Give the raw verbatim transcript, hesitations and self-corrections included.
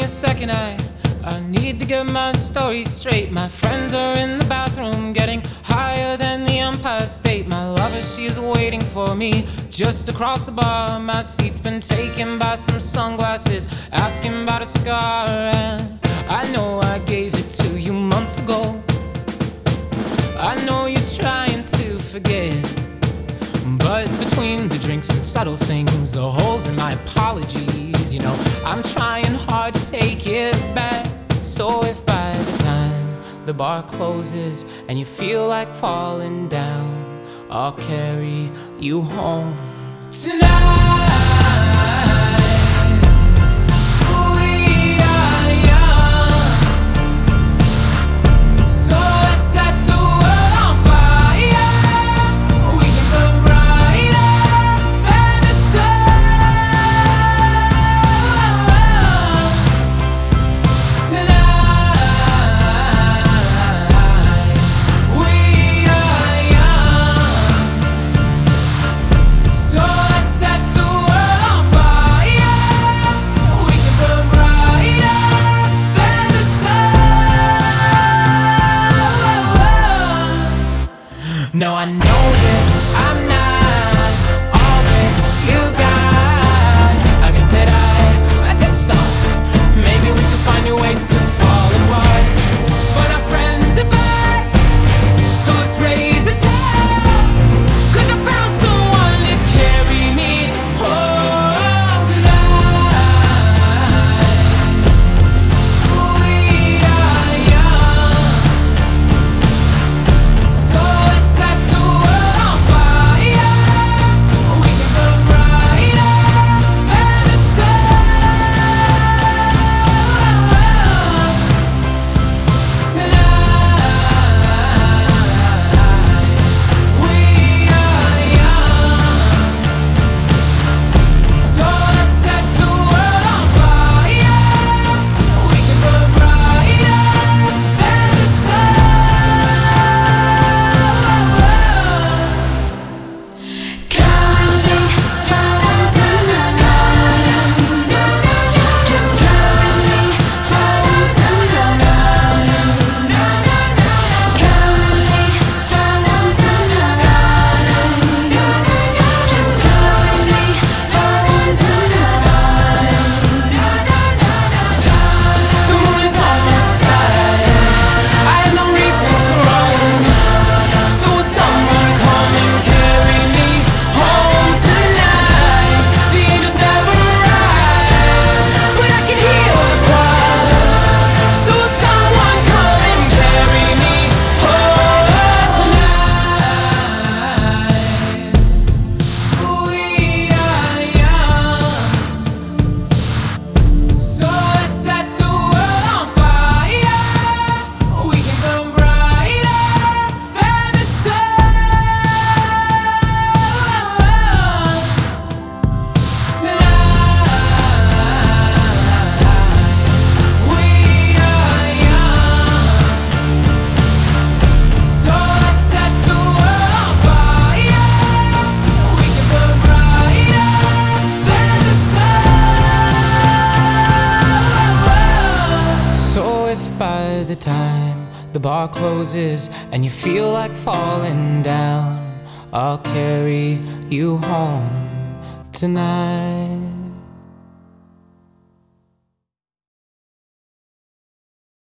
a second, I I need to get my story straight. My friends are in the bathroom, getting higher than the Empire State. My lover, she is waiting for me just across the bar. My seat's been taken by some sunglasses, asking about a scar. And I know I gave it to you months ago. I know you're trying to forget, but between the drinks and subtle things, the holes in my apologies, you know, I'm trying hard to take it back. So if by the time the bar closes and you feel like falling down, I'll carry you home tonight. No, I know that I'm not all that you got. I guess that I, I just thought maybe we could find new ways to fall apart. But our friends are back, so let's raise a toast, 'cause I found someone to carry me home tonight. We are young, so let's set the world on fire. We can burn brighter than the sun tonight. We are young, so let's set the world on fire. We can burn brighter than the sun. Coming home tonight. Just coming home tonight. Coming home tonight. Just coming home tonight. The moon is on my side. I have no reason to run. So will someone come and carry me home tonight? The angels never arrive, but I can hear the choir. So will someone come and carry me home tonight? We are young, so let's set the world on fire. We can burn brighter than the sun tonight. We are young, so let's set the world on fire. We can burn brighter than the sun. So if by the time the bar closes and you feel like falling down, I'll carry you home tonight.